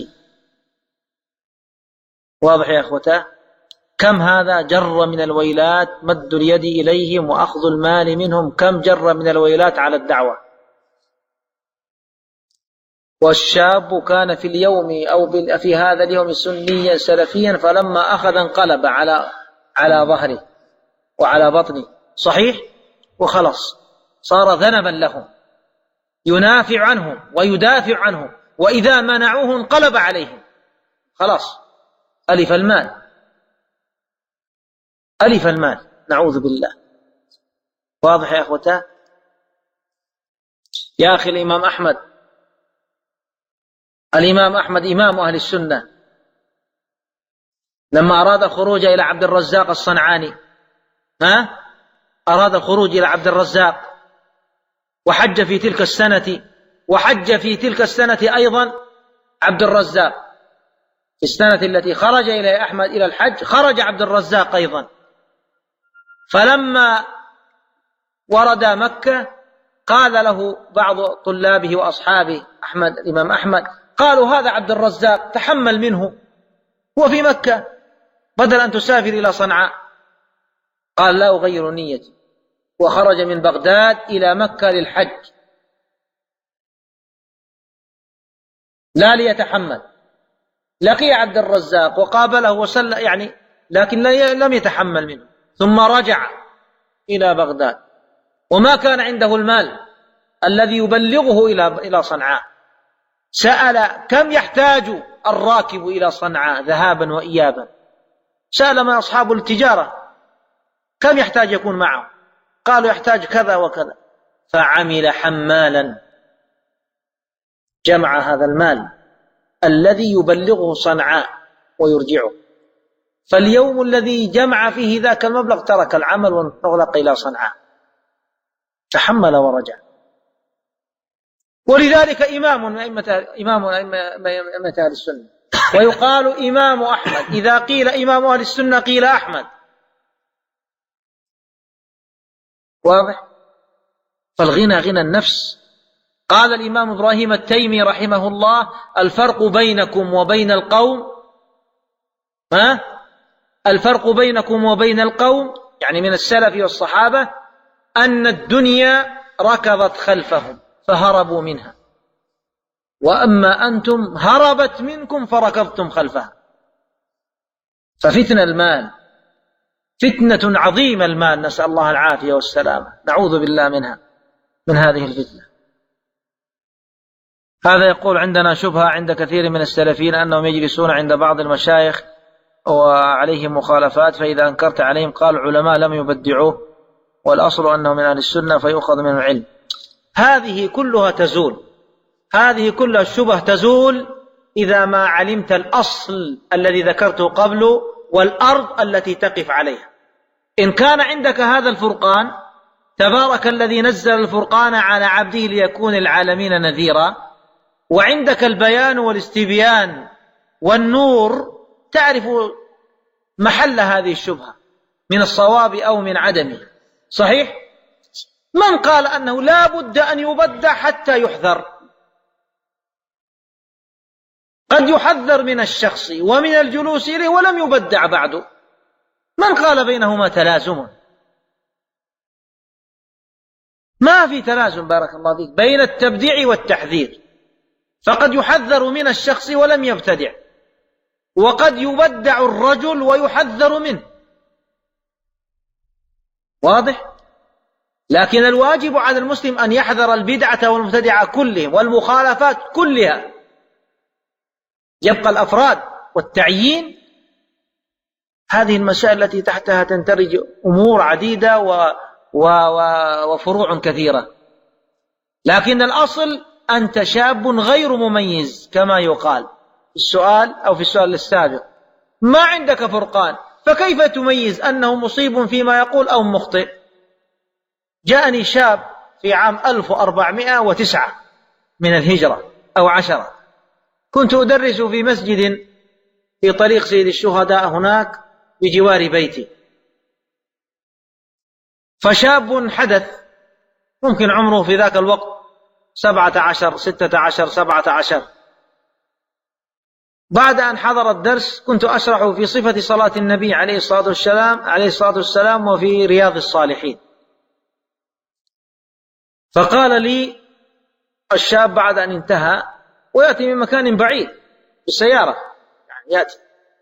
B: واضح يا أخوتاه؟ كم هذا جر من الويلات مد اليد إليهم وأخذ المال منهم، كم جر من الويلات على الدعوة. والشاب كان في اليوم أو في هذا اليوم سنيا سلفيا، فلما أخذ انقلب على ظهره وعلى بطنه، صحيح، وخلص صار ذنبا لهم، ينافع عنهم ويدافع عنهم، وإذا منعوه انقلب عليهم، خلاص ألف المال، نعوذ بالله. واضح يا أخوتاه؟ يا أخي الإمام أحمد إمام أهل السنة، لما أراد الخروج إلى عبد الرزاق الصنعاني، أراد الخروج إلى عبد الرزاق وحج في تلك السنة أيضا عبد الرزاق. في السنة التي خرج إلى أحمد إلى الحج خرج عبد الرزاق أيضا. فلما ورد مكة قال له بعض طلابه وأصحابه الإمام أحمد، قالوا هذا عبد الرزاق تحمل منه، هو في مكة بدل أن تسافر إلى صنعاء. قال لا أغير نيتي، وخرج من بغداد إلى مكة للحج لا ليتحمل. لقي عبد الرزاق وقابله وسلم لكن لم يتحمل منه، ثم رجع إلى بغداد وما كان عنده المال الذي يبلغه إلى صنعاء. سأل كم يحتاج الراكب إلى صنعاء ذهابا وإيابا، سأل من أصحاب التجارة كم يحتاج يكون معه، قالوا يحتاج كذا وكذا، فعمل حمالا جمع هذا المال الذي يبلغه صنعاء ويرجعه. فاليوم الذي جمع فيه ذاك المبلغ ترك العمل وانطلق إلى صنعاء، تحمل ورجع. ولذلك إمام من أئمة أهل السنة. ويقال إمام أحمد، إذا قيل إمام أهل السنة قيل أحمد. واضح؟ فالغنى غنى النفس. قال الإمام إبراهيم التيمي رحمه الله: الفرق بينكم وبين القوم الفرق بينكم وبين القوم، يعني من السلف والصحابة، أن الدنيا ركضت خلفهم فهربوا منها، وأما أنتم هربت منكم فركضتم خلفها. ففتنة المال فتنة عظيمة، المال، نسأل الله العافية والسلامة، نعوذ بالله من هذه الفتنة. هذا يقول: عندنا شبهة عند كثير من السلفيين أنهم يجلسون عند بعض المشايخ وعليهم مخالفات، فإذا أنكرت عليهم قال العلماء لم يبدعوه والأصل أنه من أهل السنة فيؤخذ من العلم. هذه كلها تزول، هذه كلها الشبه تزول إذا ما علمت الأصل الذي ذكرته قبل والأرض التي تقف عليها. إن كان عندك هذا الفرقان تبارك الذي نزل الفرقان على عبده ليكون العالمين نذيرا، وعندك البيان والاستبيان والنور، تعرف محل هذه الشبهة من الصواب أو من عدمه. صحيح؟ من قال أنه لا بد أن يبدع حتى يحذر؟ قد يحذر من الشخص ومن الجلوس إليه ولم يبدع بعده. من قال بينهما تلازم؟ ما في تلازم بارك الله فيك بين التبديع والتحذير، فقد يحذر من الشخص ولم يبتدع، وقد يبدع الرجل ويحذر منه. واضح؟ لكن الواجب على المسلم أن يحذر البدعة والمبتدعة كلهم والمخالفات كلها. يبقى الأفراد والتعيين، هذه المسائل التي تحتها تندرج أمور عديدة وفروع كثيرة. لكن الأصل أنت شاب غير مميز كما يقال في السؤال أو في السؤال السابق، ما عندك فرقان، فكيف تميز أنه مصيب فيما يقول أو مخطئ؟ جاءني شاب في عام 1409 من الهجرة أو 10، كنت أدرس في مسجد في طريق سيد الشهداء هناك بجوار بيتي، فشاب حدث ممكن عمره في ذاك الوقت 17 16 17، بعد أن حضر الدرس كنت أشرح في صفة صلاة النبي عليه الصلاة والسلام وفي رياض الصالحين، فقال لي الشاب بعد أن انتهى، ويأتي من مكان بعيد بالسيارة يعني يأتي،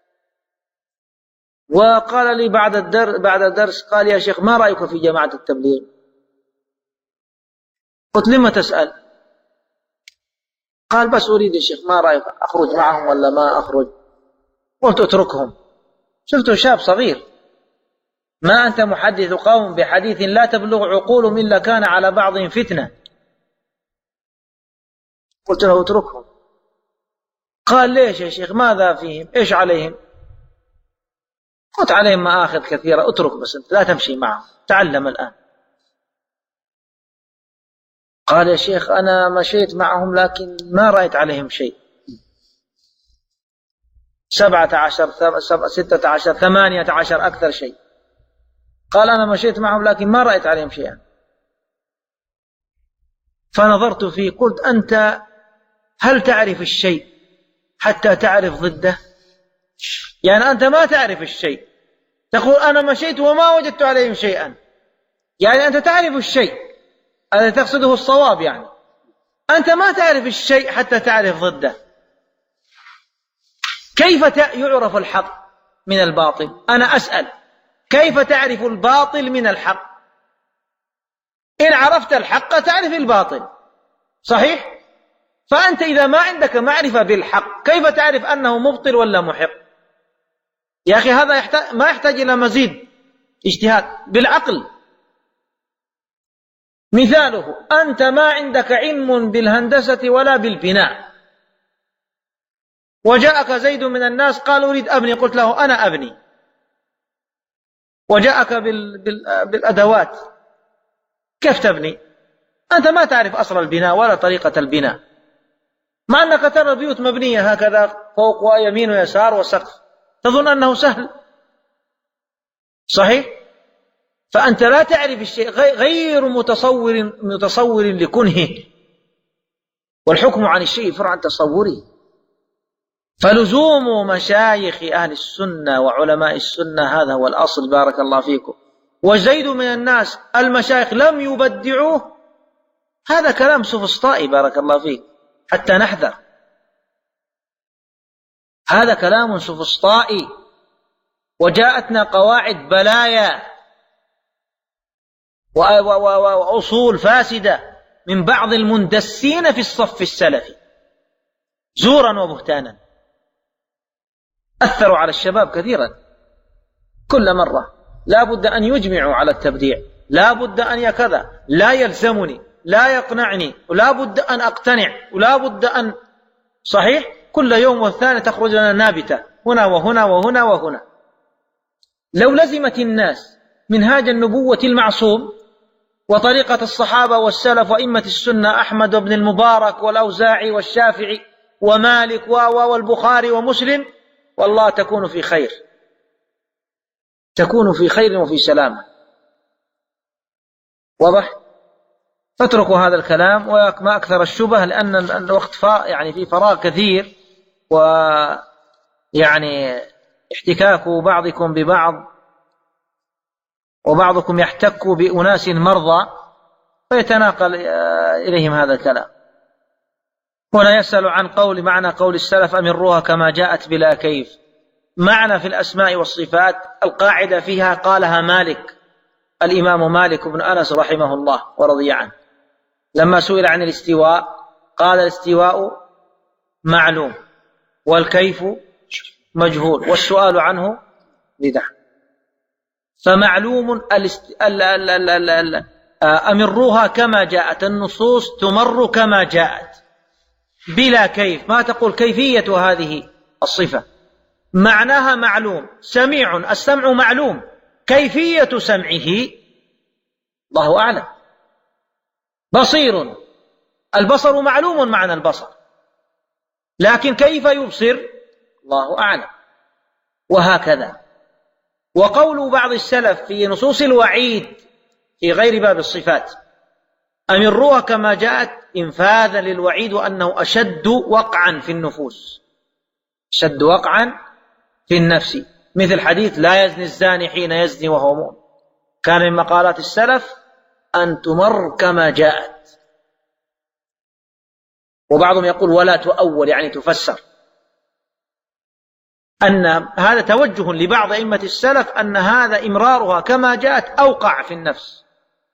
B: وقال لي بعد الدرس قال يا شيخ ما رأيك في جماعة التبليغ؟ قلت لما تسأل؟ قال بس أريد يا شيخ ما رأيك أخرج معهم ولا ما أخرج؟ قلت اتركهم. شفته شاب صغير، ما أنت محدث قوم بحديث لا تبلغ عقولهم إلا كان على بعضهم فتنة. قلت له اتركهم. قال ليش يا شيخ ماذا فيهم إيش عليهم؟ قلت عليهم مآخذ كثيرة، اترك بس أنت لا تمشي معهم، تعلم الآن. قال يا شيخ أنا مشيت معهم لكن ما رأيت عليهم شيء، 17 16 18 أكثر شيء. قال أنا مشيت معهم لكن ما رأيت عليهم شيئا. فنظرت فيه قلت أنت هل تعرف الشيء حتى تعرف ضده؟ يعني أنت ما تعرف الشيء تقول أنا مشيت وما وجدت عليهم شيئا، يعني أنت تعرف الشيء الذي تقصده الصواب، يعني أنت ما تعرف الشيء حتى تعرف ضده. كيف يعرف الحق من الباطل؟ أنا أسأل كيف تعرف الباطل من الحق؟ إن عرفت الحق تعرف الباطل، صحيح؟ فأنت إذا ما عندك معرفة بالحق كيف تعرف أنه مبطل ولا محق؟ يا أخي هذا ما يحتاج إلى مزيد اجتهاد بالعقل. مثاله أنت ما عندك علم بالهندسة ولا بالبناء، وجاءك زيد من الناس قال أريد أبني، قلت له أنا أبني، وجاءك بالأدوات، كيف تبني؟ أنت ما تعرف أصل البناء ولا طريقة البناء، مع أنك ترى البيوت مبنية هكذا فوق ويمين ويسار وسقف، تظن أنه سهل، صحيح؟ فأنت لا تعرف الشيء، غير متصور لكنهه، والحكم عن الشيء فرع عن تصوره. فلزوم مشايخ أهل السنة وعلماء السنة هذا هو الأصل بارك الله فيكم. وزيد من الناس المشايخ لم يبدعوه، هذا كلام سفسطائي بارك الله فيك حتى نحذر، هذا كلام سفسطائي. وجاءتنا قواعد بلايا وأصول فاسدة من بعض المندسين في الصف السلفي زورا وبهتانا، أثروا على الشباب كثيرا. كل مرة لا بد أن يجمعوا على التبديع، لا بد أن يكذا، لا يلزمني، لا يقنعني، ولا بد أن أقتنع، ولا بد أن، صحيح؟ كل يوم والثاني تخرج لنا نابتة هنا وهنا وهنا وهنا. لو لزمت الناس منهاج النبوة المعصوم وطريقة الصحابة والسلف وأئمة السنة أحمد بن المبارك والأوزاعي والشافعي ومالك والبخاري ومسلم، والله تكون في خير، تكون في خير وفي سلامة. واضح؟ فاتركوا هذا الكلام وما أكثر الشبه، لأن الوقت يعني في فراغ كثير، ويعني احتكاك بعضكم ببعض، وبعضكم يحتك بأناس مرضى فيتناقل إليهم هذا الكلام. هنا يسأل عن معنى قول السلف أمروها كما جاءت بلا كيف. معنى في الأسماء والصفات القاعدة فيها قالها مالك، الإمام مالك بن أنس رحمه الله ورضي عنه، لما سئل عن الاستواء قال الاستواء معلوم والكيف مجهول والسؤال عنه بدعة. فمعلوم أمروها كما جاءت، النصوص تمر كما جاءت بلا كيف، ما تقول كيفية هذه الصفة، معناها معلوم. سميع، السمع معلوم، كيفية سمعه الله أعلم. بصير، البصر معلوم معنى البصر، لكن كيف يبصر الله أعلم. وهكذا. وقول بعض السلف في نصوص الوعيد في غير باب الصفات أمروها كما جاءت إنفاذا للوعيد، وأنه أشد وقعا في النفوس، أشد وقعا في النفس، مثل حديث لا يزني الزاني حين يزني وهو مؤمن. كان من مقالات السلف أن تمر كما جاءت. وبعضهم يقول ولا تؤول، يعني تفسر، أن هذا توجه لبعض أئمة السلف أن هذا إمرارها كما جاءت أوقع في النفس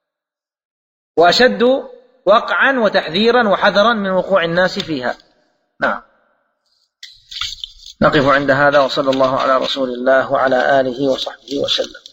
B: وأشد وقعا وتحذيرا وحذرا من وقوع الناس فيها. نعم. نقف عند هذا، وصلى الله على رسول الله وعلى آله وصحبه وسلم.